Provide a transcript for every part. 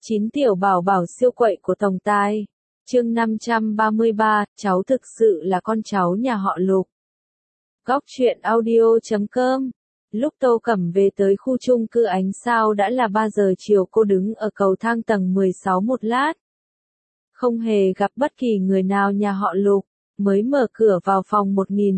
9 tiểu bảo bảo siêu quậy của Tổng Tài. Chương 533, cháu thực sự là con cháu nhà họ Lục. Góc truyện audio.com. Lúc Tô Cẩm về tới khu chung cư Ánh Sao đã là 3 giờ chiều, cô đứng ở cầu thang tầng 16 một lát. Không hề gặp bất kỳ người nào nhà họ Lục, mới mở cửa vào phòng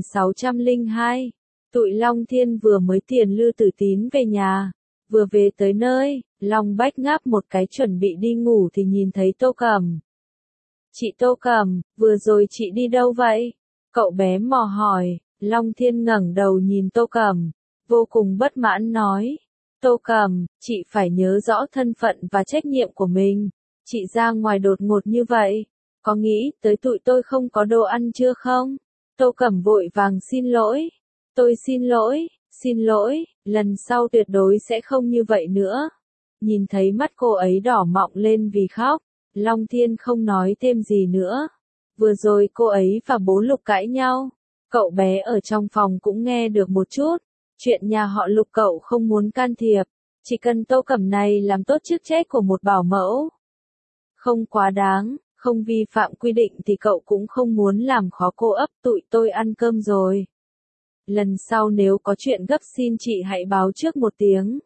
1602. Tụi Long Thiên vừa mới tiền Lư Tử Tín về nhà. Vừa về tới nơi, Long Bách ngáp một cái chuẩn bị đi ngủ thì nhìn thấy Tô Cẩm. Chị Tô Cẩm, vừa rồi chị đi đâu vậy? Cậu bé mò hỏi. Long Thiên ngẩng đầu nhìn Tô Cẩm, vô cùng bất mãn nói. Tô Cẩm, chị phải nhớ rõ thân phận và trách nhiệm của mình. Chị ra ngoài đột ngột như vậy, có nghĩ tới tụi tôi không có đồ ăn chưa không? Tô Cẩm vội vàng xin lỗi. Tôi xin lỗi, lần sau tuyệt đối sẽ không như vậy nữa. Nhìn thấy mắt cô ấy đỏ mọng lên vì khóc, Long Thiên không nói thêm gì nữa. Vừa rồi cô ấy và bố Lục cãi nhau, cậu bé ở trong phòng cũng nghe được một chút. Chuyện nhà họ Lục cậu không muốn can thiệp, chỉ cần Tô Cẩm này làm tốt chức trách của một bảo mẫu. Không quá đáng, không vi phạm quy định thì cậu cũng không muốn làm khó cô ấp. Tụi tôi ăn cơm rồi. Lần sau nếu có chuyện gấp xin chị hãy báo trước một tiếng.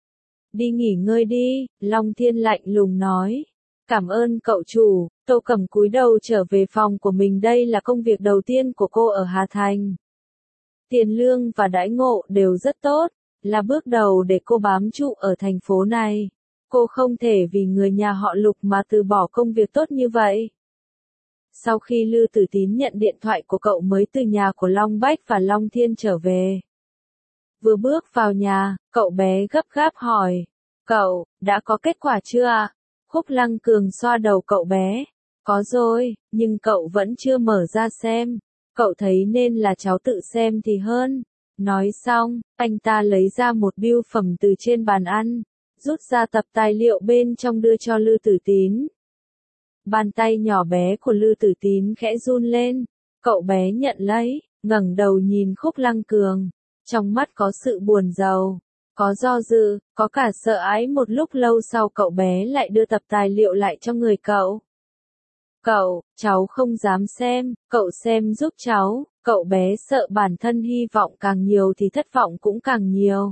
Đi nghỉ ngơi đi, Long Thiên lạnh lùng nói. Cảm ơn cậu chủ. Tô Cẩm cúi đầu trở về phòng của mình. Đây là công việc đầu tiên của cô ở Hà Thành. Tiền lương và đãi ngộ đều rất tốt, là bước đầu để cô bám trụ ở thành phố này. Cô không thể vì người nhà họ Lục mà từ bỏ công việc tốt như vậy. Sau khi Lư Tử Tín nhận điện thoại của cậu mới từ nhà của Long Bách và Long Thiên trở về. Vừa bước vào nhà, cậu bé gấp gáp hỏi. Cậu, đã có kết quả chưa ạ? Khúc Lăng Cường xoa đầu cậu bé. Có rồi, nhưng cậu vẫn chưa mở ra xem. Cậu thấy nên là cháu tự xem thì hơn. Nói xong, anh ta lấy ra một bưu phẩm từ trên bàn ăn, rút ra tập tài liệu bên trong đưa cho Lư Tử Tín. Bàn tay nhỏ bé của Lư Tử Tín khẽ run lên, cậu bé nhận lấy, ngẩng đầu nhìn Khúc Lăng Cường, trong mắt có sự buồn rầu, có do dự, có cả sợ ái. Một lúc lâu sau cậu bé lại đưa tập tài liệu lại cho người cậu. Cậu, cháu không dám xem, cậu xem giúp cháu. Cậu bé sợ bản thân hy vọng càng nhiều thì thất vọng cũng càng nhiều.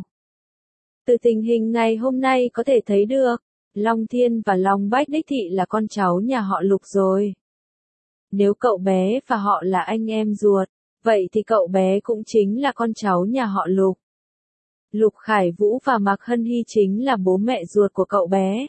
Từ tình hình ngày hôm nay có thể thấy được, Long Thiên và Long Bách đích thị là con cháu nhà họ Lục rồi. Nếu cậu bé và họ là anh em ruột, vậy thì cậu bé cũng chính là con cháu nhà họ Lục. Lục Khải Vũ và Mạc Hân Hy chính là bố mẹ ruột của cậu bé.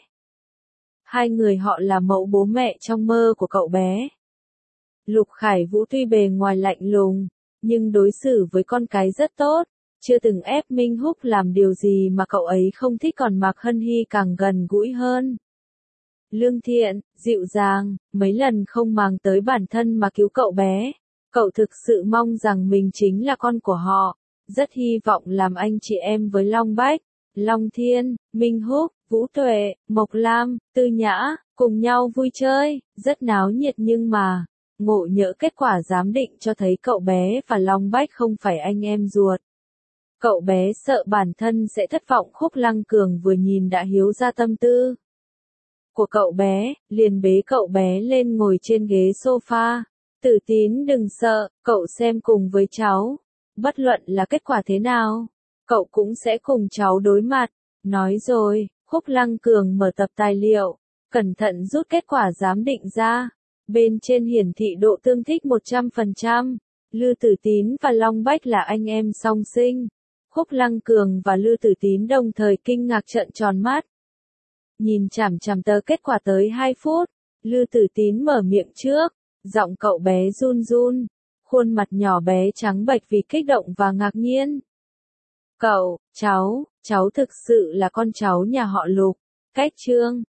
Hai người họ là mẫu bố mẹ trong mơ của cậu bé. Lục Khải Vũ tuy bề ngoài lạnh lùng, nhưng đối xử với con cái rất tốt, chưa từng ép Minh Húc làm điều gì mà cậu ấy không thích, còn Mạc Hân Hy càng gần gũi hơn. Lương thiện, dịu dàng, mấy lần không màng tới bản thân mà cứu cậu bé. Cậu thực sự mong rằng mình chính là con của họ, rất hy vọng làm anh chị em với Long Bách, Long Thiên, Minh Húc, Vũ Tuệ, Mộc Lam, Tư Nhã, cùng nhau vui chơi, rất náo nhiệt. Nhưng mà, ngộ nhỡ kết quả giám định cho thấy cậu bé và Long Bách không phải anh em ruột. Cậu bé sợ bản thân sẽ thất vọng. Khúc Lăng Cường vừa nhìn đã hiểu ra tâm tư của cậu bé, liền bế cậu bé lên ngồi trên ghế sofa. Tử Tín đừng sợ, cậu xem cùng với cháu. Bất luận là kết quả thế nào, cậu cũng sẽ cùng cháu đối mặt. Nói rồi, Khúc Lăng Cường mở tập tài liệu, cẩn thận rút kết quả giám định ra. Bên trên hiển thị độ tương thích 100%. Lư Tử Tín và Long Bách là anh em song sinh. Khúc Lăng Cường và Lư Tử Tín đồng thời kinh ngạc trợn tròn mắt. Nhìn chằm chằm tờ kết quả tới 2 phút, Lư Tử Tín mở miệng trước, giọng cậu bé run run, khuôn mặt nhỏ bé trắng bệch vì kích động và ngạc nhiên. Cậu, cháu thực sự là con cháu nhà họ Lục. Cách chương